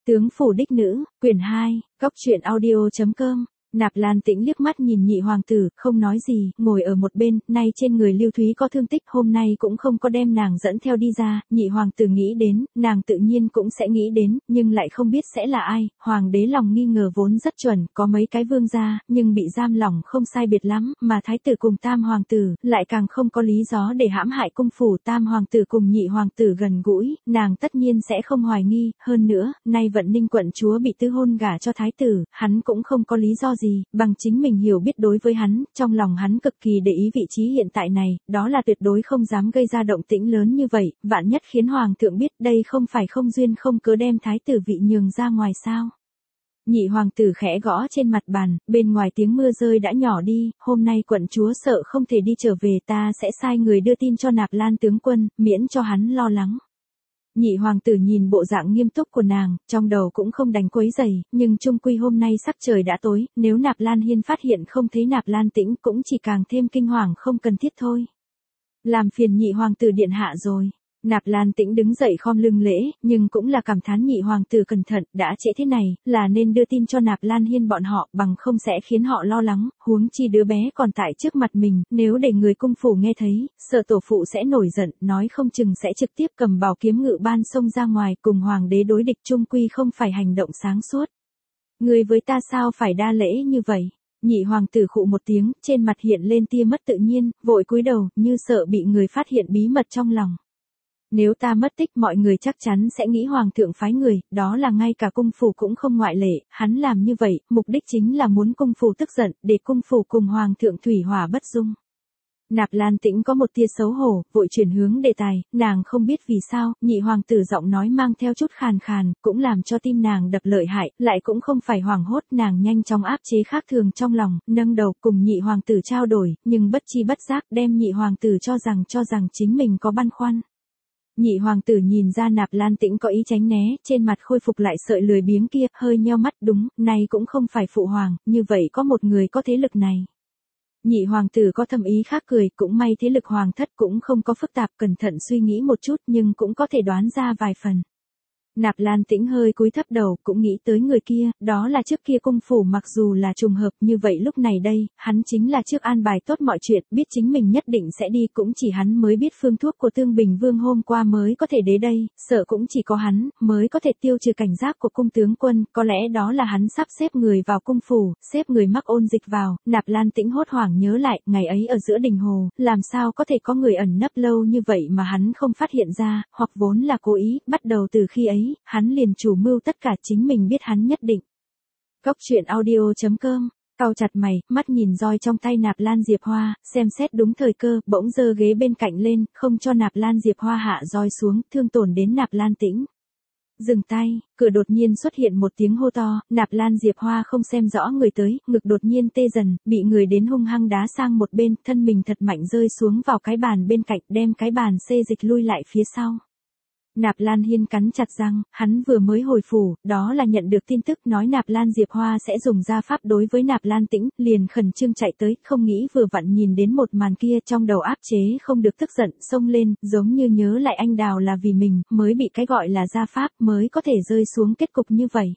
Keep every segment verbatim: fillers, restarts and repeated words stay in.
Tướng phủ đích nữ, quyển hai, góc truyện audio chấm com. Nạp Lan Tĩnh liếc mắt nhìn nhị hoàng tử, không nói gì, ngồi ở một bên, nay trên người Lưu Thúy có thương tích, hôm nay cũng không có đem nàng dẫn theo đi ra, nhị hoàng tử nghĩ đến, nàng tự nhiên cũng sẽ nghĩ đến, nhưng lại không biết sẽ là ai, hoàng đế lòng nghi ngờ vốn rất chuẩn, có mấy cái vương gia, nhưng bị giam lỏng không sai biệt lắm, mà thái tử cùng tam hoàng tử, lại càng không có lý do để hãm hại cung phủ, tam hoàng tử cùng nhị hoàng tử gần gũi, nàng tất nhiên sẽ không hoài nghi, hơn nữa, nay Vận Ninh quận chúa bị tứ hôn gả cho thái tử, hắn cũng không có lý do gì, bằng chính mình hiểu biết đối với hắn, trong lòng hắn cực kỳ để ý vị trí hiện tại này, đó là tuyệt đối không dám gây ra động tĩnh lớn như vậy, vạn nhất khiến hoàng thượng biết đây không phải không duyên không cớ đem thái tử vị nhường ra ngoài sao. Nhị hoàng tử khẽ gõ trên mặt bàn, bên ngoài tiếng mưa rơi đã nhỏ đi, hôm nay quận chúa sợ không thể đi trở về, ta sẽ sai người đưa tin cho Nạp Lan tướng quân, miễn cho hắn lo lắng. Nhị hoàng tử nhìn bộ dạng nghiêm túc của nàng, trong đầu cũng không đành quấy giày, nhưng chung quy hôm nay sắc trời đã tối, nếu Nạp Lan Hiên phát hiện không thấy Nạp Lan Tĩnh cũng chỉ càng thêm kinh hoàng không cần thiết thôi. Làm phiền nhị hoàng tử điện hạ rồi. Nạp Lan Tĩnh đứng dậy khom lưng lễ, nhưng cũng là cảm thán nhị hoàng tử cẩn thận, đã trễ thế này, là nên đưa tin cho Nạp Lan Hiên bọn họ, bằng không sẽ khiến họ lo lắng, huống chi đứa bé còn tại trước mặt mình, nếu để người cung phủ nghe thấy, sợ tổ phụ sẽ nổi giận, nói không chừng sẽ trực tiếp cầm bảo kiếm ngự ban xông ra ngoài, cùng hoàng đế đối địch, chung quy không phải hành động sáng suốt. Người với ta sao phải đa lễ như vậy? Nhị hoàng tử khụ một tiếng, trên mặt hiện lên tia mất tự nhiên, vội cúi đầu, như sợ bị người phát hiện bí mật trong lòng. Nếu ta mất tích mọi người chắc chắn sẽ nghĩ hoàng thượng phái người, đó là ngay cả cung phủ cũng không ngoại lệ, hắn làm như vậy, mục đích chính là muốn cung phủ tức giận, để cung phủ cùng hoàng thượng thủy hỏa bất dung. Nạp Lan Tĩnh có một tia xấu hổ, vội chuyển hướng đề tài, nàng không biết vì sao, nhị hoàng tử giọng nói mang theo chút khàn khàn, cũng làm cho tim nàng đập lợi hại, lại cũng không phải hoảng hốt, nàng nhanh chóng áp chế khác thường trong lòng, nâng đầu cùng nhị hoàng tử trao đổi, nhưng bất chi bất giác đem nhị hoàng tử cho rằng cho rằng chính mình có băn khoăn. Nhị hoàng tử nhìn ra Nạp Lan Tĩnh có ý tránh né, trên mặt khôi phục lại sợi lười biếng kia, hơi nheo mắt, đúng, này cũng không phải phụ hoàng, như vậy có một người có thế lực này. Nhị hoàng tử có thầm ý khác cười, cũng may thế lực hoàng thất cũng không có phức tạp, cẩn thận suy nghĩ một chút nhưng cũng có thể đoán ra vài phần. Nạp Lan Tĩnh hơi cúi thấp đầu, cũng nghĩ tới người kia, đó là trước kia cung phủ mặc dù là trùng hợp như vậy lúc này đây, hắn chính là trước an bài tốt mọi chuyện, biết chính mình nhất định sẽ đi, cũng chỉ hắn mới biết phương thuốc của Tương Bình Vương hôm qua mới có thể đến đây, sợ cũng chỉ có hắn, mới có thể tiêu trừ cảnh giác của cung tướng quân, có lẽ đó là hắn sắp xếp người vào cung phủ, xếp người mắc ôn dịch vào. Nạp Lan Tĩnh hốt hoảng nhớ lại, ngày ấy ở giữa đình hồ, làm sao có thể có người ẩn nấp lâu như vậy mà hắn không phát hiện ra, hoặc vốn là cố ý, bắt đầu từ khi ấy, hắn liền chủ mưu tất cả, chính mình biết hắn nhất định. Góc truyện audio chấm com. Cau chặt mày, mắt nhìn roi trong tay Nạp Lan Diệp Hoa, xem xét đúng thời cơ, bỗng giơ ghế bên cạnh lên, không cho Nạp Lan Diệp Hoa hạ roi xuống, thương tổn đến Nạp Lan Tĩnh. Dừng tay, cửa đột nhiên xuất hiện một tiếng hô to, Nạp Lan Diệp Hoa không xem rõ người tới, ngực đột nhiên tê dần, bị người đến hung hăng đá sang một bên, thân mình thật mạnh rơi xuống vào cái bàn bên cạnh, đem cái bàn xê dịch lui lại phía sau. Nạp Lan Hiên cắn chặt răng, hắn vừa mới hồi phủ, đó là nhận được tin tức nói Nạp Lan Diệp Hoa sẽ dùng gia pháp đối với Nạp Lan Tĩnh, liền khẩn trương chạy tới, không nghĩ vừa vặn nhìn đến một màn kia, trong đầu áp chế không được tức giận, xông lên, giống như nhớ lại anh Đào là vì mình, mới bị cái gọi là gia pháp, mới có thể rơi xuống kết cục như vậy.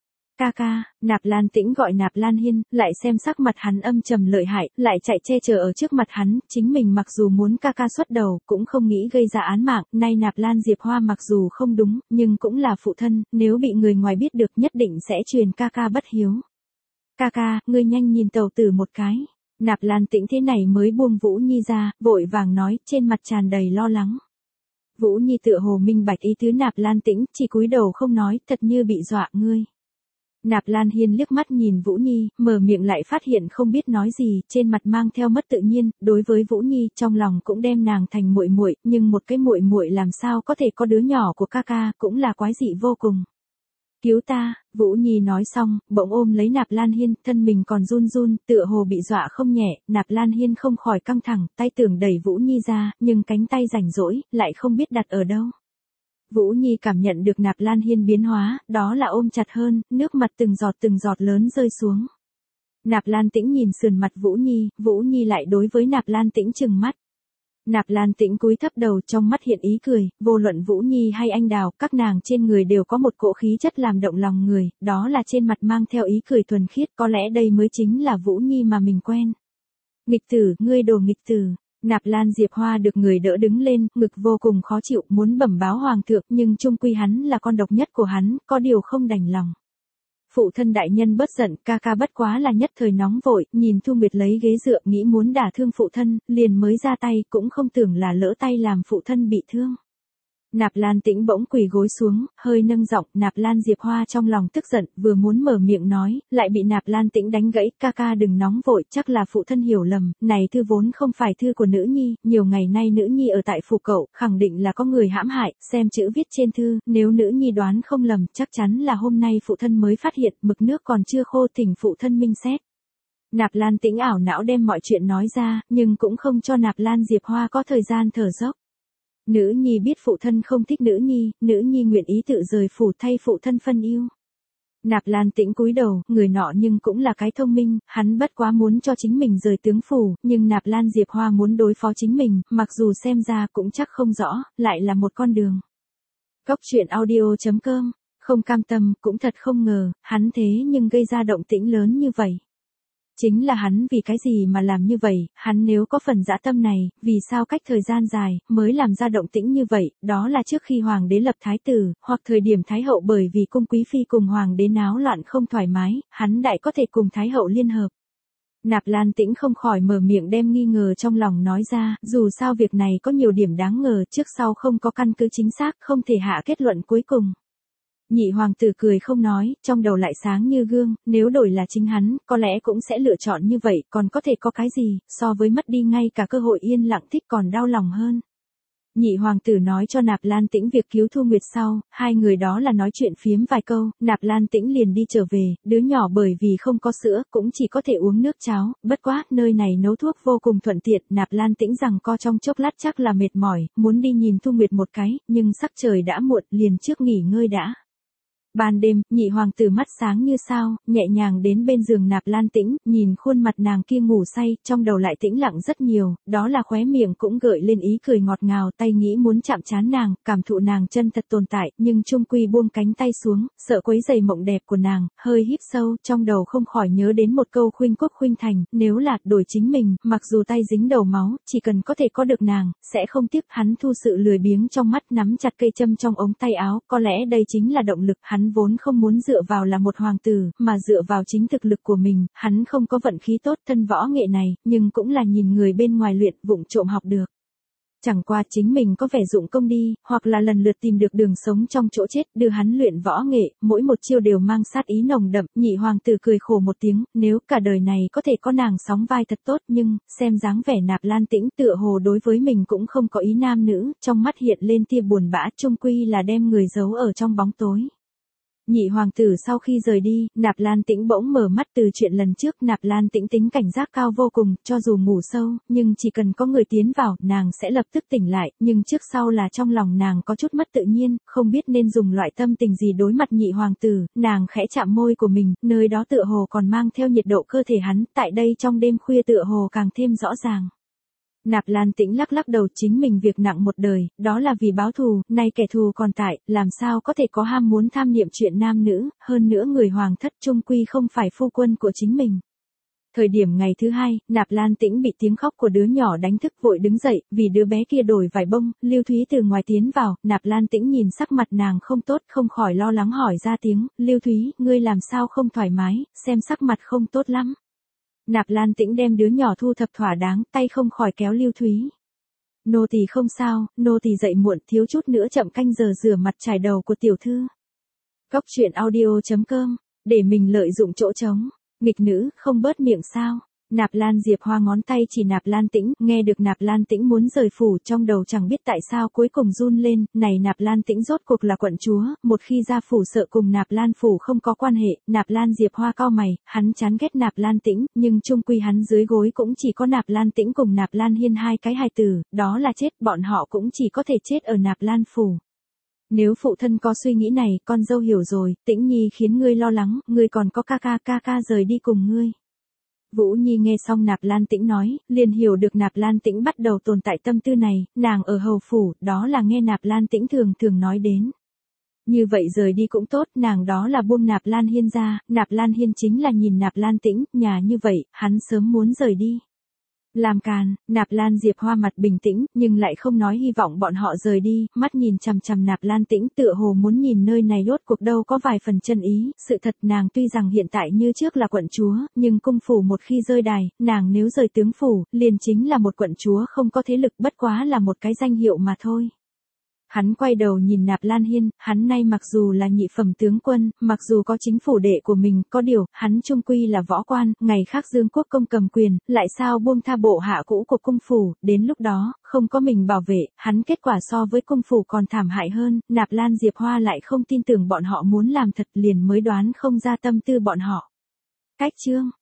Ca ca, Nạp Lan Tĩnh gọi Nạp Lan Hiên, lại xem sắc mặt hắn âm trầm lợi hại, lại chạy che chở ở trước mặt hắn, chính mình mặc dù muốn ca ca xuất đầu, cũng không nghĩ gây ra án mạng, nay Nạp Lan Diệp Hoa mặc dù không đúng, nhưng cũng là phụ thân, nếu bị người ngoài biết được nhất định sẽ truyền ca ca bất hiếu. Ca ca, ngươi nhanh nhìn tàu tử một cái. Nạp Lan Tĩnh thế này mới buông Vũ Nhi ra, vội vàng nói, trên mặt tràn đầy lo lắng. Vũ Nhi tựa hồ minh bạch ý tứ Nạp Lan Tĩnh, chỉ cúi đầu không nói, thật như bị dọa ngươi. Nạp Lan Hiên liếc mắt nhìn Vũ Nhi, mở miệng lại phát hiện không biết nói gì, trên mặt mang theo mất tự nhiên, đối với Vũ Nhi, trong lòng cũng đem nàng thành muội muội, nhưng một cái muội muội làm sao có thể có đứa nhỏ của ca ca, cũng là quái dị vô cùng. Cứu ta, Vũ Nhi nói xong, bỗng ôm lấy Nạp Lan Hiên, thân mình còn run run, tựa hồ bị dọa không nhẹ, Nạp Lan Hiên không khỏi căng thẳng, tay tưởng đẩy Vũ Nhi ra, nhưng cánh tay rảnh rỗi, lại không biết đặt ở đâu. Vũ Nhi cảm nhận được Nạp Lan Hiên biến hóa, đó là ôm chặt hơn, nước mặt từng giọt từng giọt lớn rơi xuống. Nạp Lan Tĩnh nhìn sườn mặt Vũ Nhi, Vũ Nhi lại đối với Nạp Lan Tĩnh trừng mắt. Nạp Lan Tĩnh cúi thấp đầu, trong mắt hiện ý cười, vô luận Vũ Nhi hay anh Đào, các nàng trên người đều có một cỗ khí chất làm động lòng người, đó là trên mặt mang theo ý cười thuần khiết, có lẽ đây mới chính là Vũ Nhi mà mình quen. Nghịch tử, ngươi đồ nghịch tử. Nạp Lan Diệp Hoa được người đỡ đứng lên, ngực vô cùng khó chịu, muốn bẩm báo hoàng thượng, nhưng chung quy hắn là con độc nhất của hắn, có điều không đành lòng. Phụ thân đại nhân bớt giận, ca ca bất quá là nhất thời nóng vội, nhìn Thu Nguyệt lấy ghế dựa nghĩ muốn đả thương phụ thân, liền mới ra tay, cũng không tưởng là lỡ tay làm phụ thân bị thương. Nạp Lan Tĩnh bỗng quỳ gối xuống, hơi nâng giọng, Nạp Lan Diệp Hoa trong lòng tức giận, vừa muốn mở miệng nói, lại bị Nạp Lan Tĩnh đánh gãy, ca ca đừng nóng vội, chắc là phụ thân hiểu lầm, này thư vốn không phải thư của nữ nhi, nhiều ngày nay nữ nhi ở tại phủ cậu, khẳng định là có người hãm hại, xem chữ viết trên thư, nếu nữ nhi đoán không lầm, chắc chắn là hôm nay phụ thân mới phát hiện, mực nước còn chưa khô, thỉnh phụ thân minh xét. Nạp Lan Tĩnh ảo não đem mọi chuyện nói ra, nhưng cũng không cho Nạp Lan Diệp Hoa có thời gian thở dốc. Nữ nhi biết phụ thân không thích nữ nhi, nữ nhi nguyện ý tự rời phủ thay phụ thân phân yêu. Nạp Lan Tĩnh cúi đầu, người nọ nhưng cũng là cái thông minh, hắn bất quá muốn cho chính mình rời tướng phủ, nhưng Nạp Lan Diệp Hoa muốn đối phó chính mình, mặc dù xem ra cũng chắc không rõ, lại là một con đường. Góc truyện audio chấm com, không cam tâm, cũng thật không ngờ, hắn thế nhưng gây ra động tĩnh lớn như vậy. Chính là hắn vì cái gì mà làm như vậy, hắn nếu có phần dã tâm này, vì sao cách thời gian dài, mới làm ra động tĩnh như vậy, đó là trước khi hoàng đế lập thái tử, hoặc thời điểm thái hậu bởi vì cung quý phi cùng hoàng đế náo loạn không thoải mái, hắn đại có thể cùng thái hậu liên hợp. Nạp Lan Tĩnh không khỏi mở miệng đem nghi ngờ trong lòng nói ra, dù sao việc này có nhiều điểm đáng ngờ, trước sau không có căn cứ chính xác, không thể hạ kết luận cuối cùng. Nhị hoàng tử cười không nói, trong đầu lại sáng như gương, nếu đổi là chính hắn, có lẽ cũng sẽ lựa chọn như vậy, còn có thể có cái gì, so với mất đi ngay cả cơ hội yên lặng thích còn đau lòng hơn. Nhị hoàng tử nói cho Nạp Lan Tĩnh việc cứu Thu Nguyệt sau, hai người đó là nói chuyện phiếm vài câu, Nạp Lan Tĩnh liền đi trở về, đứa nhỏ bởi vì không có sữa, cũng chỉ có thể uống nước cháo, bất quá, nơi này nấu thuốc vô cùng thuận tiện, Nạp Lan Tĩnh rằng co trong chốc lát chắc là mệt mỏi, muốn đi nhìn Thu Nguyệt một cái, nhưng sắc trời đã muộn, liền trước nghỉ ngơi đã. Ban đêm, nhị hoàng tử mắt sáng như sao, nhẹ nhàng đến bên giường Nạp Lan Tĩnh, nhìn khuôn mặt nàng kia ngủ say, trong đầu lại tĩnh lặng rất nhiều, đó là khóe miệng cũng gợi lên ý cười ngọt ngào, tay nghĩ muốn chạm trán nàng, cảm thụ nàng chân thật tồn tại, nhưng chung quy buông cánh tay xuống, sợ quấy giày mộng đẹp của nàng, hơi híp sâu, trong đầu không khỏi nhớ đến một câu khuynh quốc khuynh thành, nếu là đổi chính mình, mặc dù tay dính đầu máu, chỉ cần có thể có được nàng, sẽ không tiếc. Hắn thu sự lười biếng trong mắt, nắm chặt cây châm trong ống tay áo, có lẽ đây chính là động lực. Hắn vốn không muốn dựa vào là một hoàng tử, mà dựa vào chính thực lực của mình, hắn không có vận khí tốt thân võ nghệ này, nhưng cũng là nhìn người bên ngoài luyện vụng trộm học được. Chẳng qua chính mình có vẻ dụng công đi, hoặc là lần lượt tìm được đường sống trong chỗ chết, đưa hắn luyện võ nghệ, mỗi một chiêu đều mang sát ý nồng đậm. Nhị hoàng tử cười khổ một tiếng, nếu cả đời này có thể có nàng sóng vai thật tốt, nhưng, xem dáng vẻ Nạp Lan Tĩnh tựa hồ đối với mình cũng không có ý nam nữ, trong mắt hiện lên tia buồn bã, chung quy là đem người giấu ở trong bóng tối. Nhị hoàng tử sau khi rời đi, Nạp Lan Tĩnh bỗng mở mắt từ chuyện lần trước. Nạp Lan Tĩnh tính cảnh giác cao vô cùng, cho dù ngủ sâu, nhưng chỉ cần có người tiến vào, nàng sẽ lập tức tỉnh lại, nhưng trước sau là trong lòng nàng có chút mất tự nhiên, không biết nên dùng loại tâm tình gì đối mặt nhị hoàng tử, nàng khẽ chạm môi của mình, nơi đó tựa hồ còn mang theo nhiệt độ cơ thể hắn, tại đây trong đêm khuya tựa hồ càng thêm rõ ràng. Nạp Lan Tĩnh lắc lắc đầu, chính mình việc nặng một đời, đó là vì báo thù, nay kẻ thù còn tại, làm sao có thể có ham muốn tham niệm chuyện nam nữ, hơn nữa người hoàng thất trung quy không phải phu quân của chính mình. Thời điểm ngày thứ hai, Nạp Lan Tĩnh bị tiếng khóc của đứa nhỏ đánh thức, vội đứng dậy, vì đứa bé kia đổi vải bông. Lưu Thúy từ ngoài tiến vào, Nạp Lan Tĩnh nhìn sắc mặt nàng không tốt, không khỏi lo lắng hỏi ra tiếng, Lưu Thúy, ngươi làm sao không thoải mái, xem sắc mặt không tốt lắm. Nạp Lan Tĩnh đem đứa nhỏ thu thập thỏa đáng, tay không khỏi kéo Lưu Thúy. Nô tỳ không sao, nô tỳ dậy muộn, thiếu chút nữa chậm canh giờ rửa mặt trải đầu của tiểu thư. Góc truyện audio chấm com, để mình lợi dụng chỗ trống, nghịch nữ, không bớt miệng sao? Nạp Lan Diệp Hoa ngón tay chỉ Nạp Lan Tĩnh, nghe được Nạp Lan Tĩnh muốn rời phủ, trong đầu chẳng biết tại sao cuối cùng run lên, này Nạp Lan Tĩnh rốt cuộc là quận chúa, một khi ra phủ sợ cùng Nạp Lan phủ không có quan hệ. Nạp Lan Diệp Hoa cau mày, hắn chán ghét Nạp Lan Tĩnh, nhưng chung quy hắn dưới gối cũng chỉ có Nạp Lan Tĩnh cùng Nạp Lan Hiên hai cái hài tử, đó là chết, bọn họ cũng chỉ có thể chết ở Nạp Lan phủ. Nếu phụ thân có suy nghĩ này, con dâu hiểu rồi, Tĩnh Nhi khiến ngươi lo lắng, ngươi còn có ca ca, ca ca rời đi cùng ngươi. Vũ Nhi nghe xong Nạp Lan Tĩnh nói, liền hiểu được Nạp Lan Tĩnh bắt đầu tồn tại tâm tư này, nàng ở hầu phủ, đó là nghe Nạp Lan Tĩnh thường thường nói đến. Như vậy rời đi cũng tốt, nàng đó là buông Nạp Lan Hiên ra, Nạp Lan Hiên chính là nhìn Nạp Lan Tĩnh, nhà như vậy, hắn sớm muốn rời đi. Làm càn, Nạp Lan Diệp Hoa mặt bình tĩnh, nhưng lại không nói hy vọng bọn họ rời đi, mắt nhìn chằm chằm Nạp Lan Tĩnh tựa hồ muốn nhìn nơi này rốt cuộc đâu có vài phần chân ý, sự thật nàng tuy rằng hiện tại như trước là quận chúa, nhưng cung phủ một khi rơi đài, nàng nếu rời tướng phủ, liền chính là một quận chúa không có thế lực bất quá là một cái danh hiệu mà thôi. Hắn quay đầu nhìn Nạp Lan Hiên, hắn nay mặc dù là nhị phẩm tướng quân, mặc dù có chính phủ đệ của mình, có điều, hắn trung quy là võ quan, ngày khác Dương Quốc công cầm quyền, lại sao buông tha bộ hạ cũ của cung phủ, đến lúc đó, không có mình bảo vệ, hắn kết quả so với cung phủ còn thảm hại hơn, Nạp Lan Diệp Hoa lại không tin tưởng bọn họ muốn làm thật liền mới đoán không ra tâm tư bọn họ. Cách chương